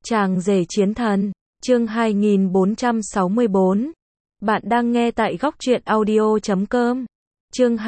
Chàng rể chiến thần, chương 2464. Bạn đang nghe tại góc truyện audio.com. Chương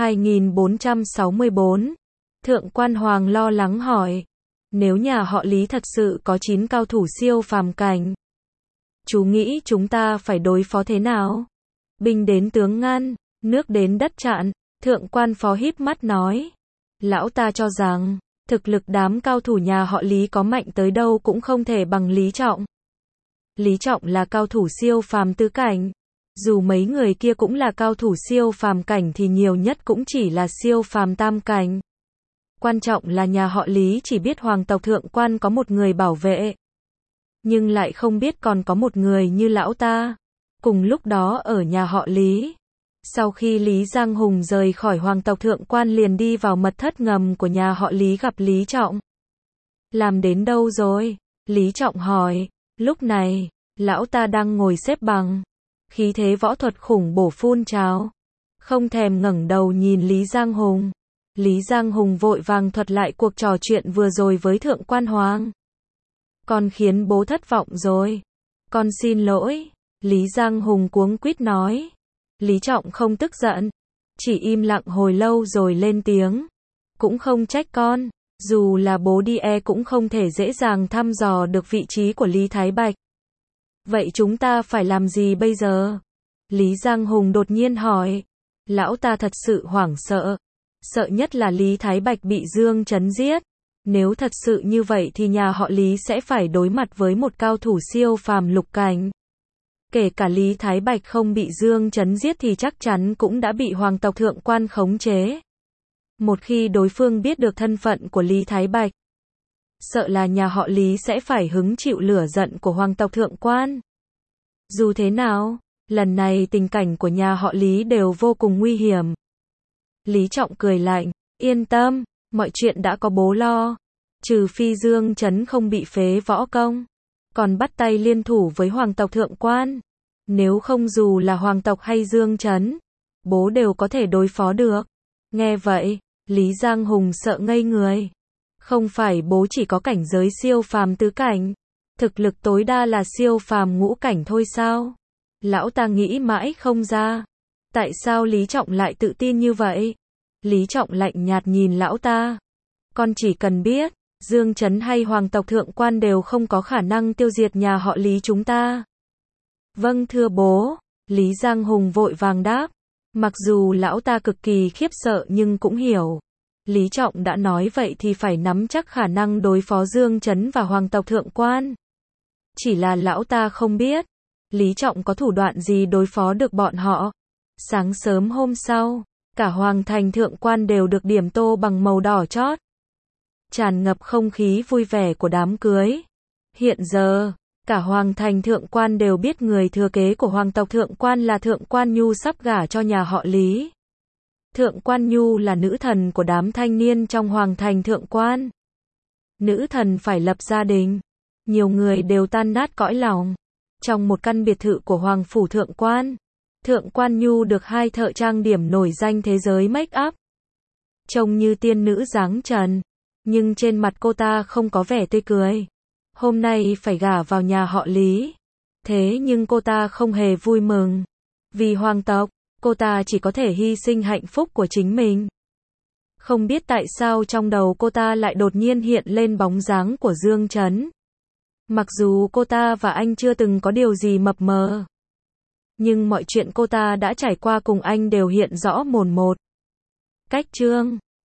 2464. Thượng quan Hoàng lo lắng hỏi. Nếu nhà họ Lý thật sự có 9 cao thủ siêu phàm cảnh, chú nghĩ chúng ta phải đối phó thế nào? Binh đến tướng ngăn, nước đến đất chặn, thượng quan phó híp mắt nói. Lão ta cho rằng, thực lực đám cao thủ nhà họ Lý có mạnh tới đâu cũng không thể bằng Lý Trọng. Lý Trọng là cao thủ siêu phàm tứ cảnh. Dù mấy người kia cũng là cao thủ siêu phàm cảnh thì nhiều nhất cũng chỉ là siêu phàm tam cảnh. Quan trọng là nhà họ Lý chỉ biết hoàng tộc thượng quan có một người bảo vệ, nhưng lại không biết còn có một người như lão ta. Cùng lúc đó ở nhà họ Lý, sau khi Lý Giang Hùng rời khỏi hoàng tộc thượng quan liền đi vào mật thất ngầm của nhà họ Lý gặp Lý Trọng. Làm đến đâu rồi? Lý Trọng hỏi. Lúc này, lão ta đang ngồi xếp bằng, khí thế võ thuật khủng bổ phun trào, không thèm ngẩng đầu nhìn Lý Giang Hùng. Lý Giang Hùng vội vàng thuật lại cuộc trò chuyện vừa rồi với thượng quan Hoàng. Con khiến bố thất vọng rồi. Con xin lỗi. Lý Giang Hùng cuống quýt nói. Lý Trọng không tức giận, chỉ im lặng hồi lâu rồi lên tiếng. Cũng không trách con, dù là bố đi cũng không thể dễ dàng thăm dò được vị trí của Lý Thái Bạch. Vậy chúng ta phải làm gì bây giờ? Lý Giang Hùng đột nhiên hỏi. Lão ta thật sự hoảng sợ. Sợ nhất là Lý Thái Bạch bị Dương Chấn giết. Nếu thật sự như vậy thì nhà họ Lý sẽ phải đối mặt với một cao thủ siêu phàm lục cảnh. Kể cả Lý Thái Bạch không bị Dương Chấn giết thì chắc chắn cũng đã bị hoàng tộc thượng quan khống chế. Một khi đối phương biết được thân phận của Lý Thái Bạch, sợ là nhà họ Lý sẽ phải hứng chịu lửa giận của hoàng tộc thượng quan. Dù thế nào, lần này tình cảnh của nhà họ Lý đều vô cùng nguy hiểm. Lý Trọng cười lạnh, yên tâm, mọi chuyện đã có bố lo. Trừ phi Dương Chấn không bị phế võ công, còn bắt tay liên thủ với hoàng tộc thượng quan. Nếu không dù là hoàng tộc hay Dương Chấn, bố đều có thể đối phó được. Nghe vậy, Lý Giang Hùng sợ ngây người. Không phải bố chỉ có cảnh giới siêu phàm tứ cảnh, thực lực tối đa là siêu phàm ngũ cảnh thôi sao? Lão ta nghĩ mãi không ra. Tại sao Lý Trọng lại tự tin như vậy? Lý Trọng lạnh nhạt nhìn lão ta. Con chỉ cần biết, Dương Chấn hay hoàng tộc thượng quan đều không có khả năng tiêu diệt nhà họ Lý chúng ta. Vâng thưa bố. Lý Giang Hùng vội vàng đáp. Mặc dù lão ta cực kỳ khiếp sợ nhưng cũng hiểu. Lý Trọng đã nói vậy thì phải nắm chắc khả năng đối phó Dương Chấn và hoàng tộc thượng quan. Chỉ là lão ta không biết, Lý Trọng có thủ đoạn gì đối phó được bọn họ. Sáng sớm hôm sau, cả hoàng thành thượng quan đều được điểm tô bằng màu đỏ chót, tràn ngập không khí vui vẻ của đám cưới. Hiện giờ, cả hoàng thành thượng quan đều biết người thừa kế của hoàng tộc thượng quan là thượng quan Nhu sắp gả cho nhà họ Lý. Thượng quan Nhu là nữ thần của đám thanh niên trong hoàng thành thượng quan. Nữ thần phải lập gia đình, nhiều người đều tan nát cõi lòng. Trong một căn biệt thự của hoàng phủ thượng quan Nhu được hai thợ trang điểm nổi danh thế giới make up. Trông như tiên nữ dáng trần, nhưng trên mặt cô ta không có vẻ tươi cười. Hôm nay phải gả vào nhà họ Lý. Thế nhưng cô ta không hề vui mừng. Vì hoàng tộc, cô ta chỉ có thể hy sinh hạnh phúc của chính mình. Không biết tại sao trong đầu cô ta lại đột nhiên hiện lên bóng dáng của Dương Chấn. Mặc dù cô ta và anh chưa từng có điều gì mập mờ, nhưng mọi chuyện cô ta đã trải qua cùng anh đều hiện rõ mồn một. Cách chương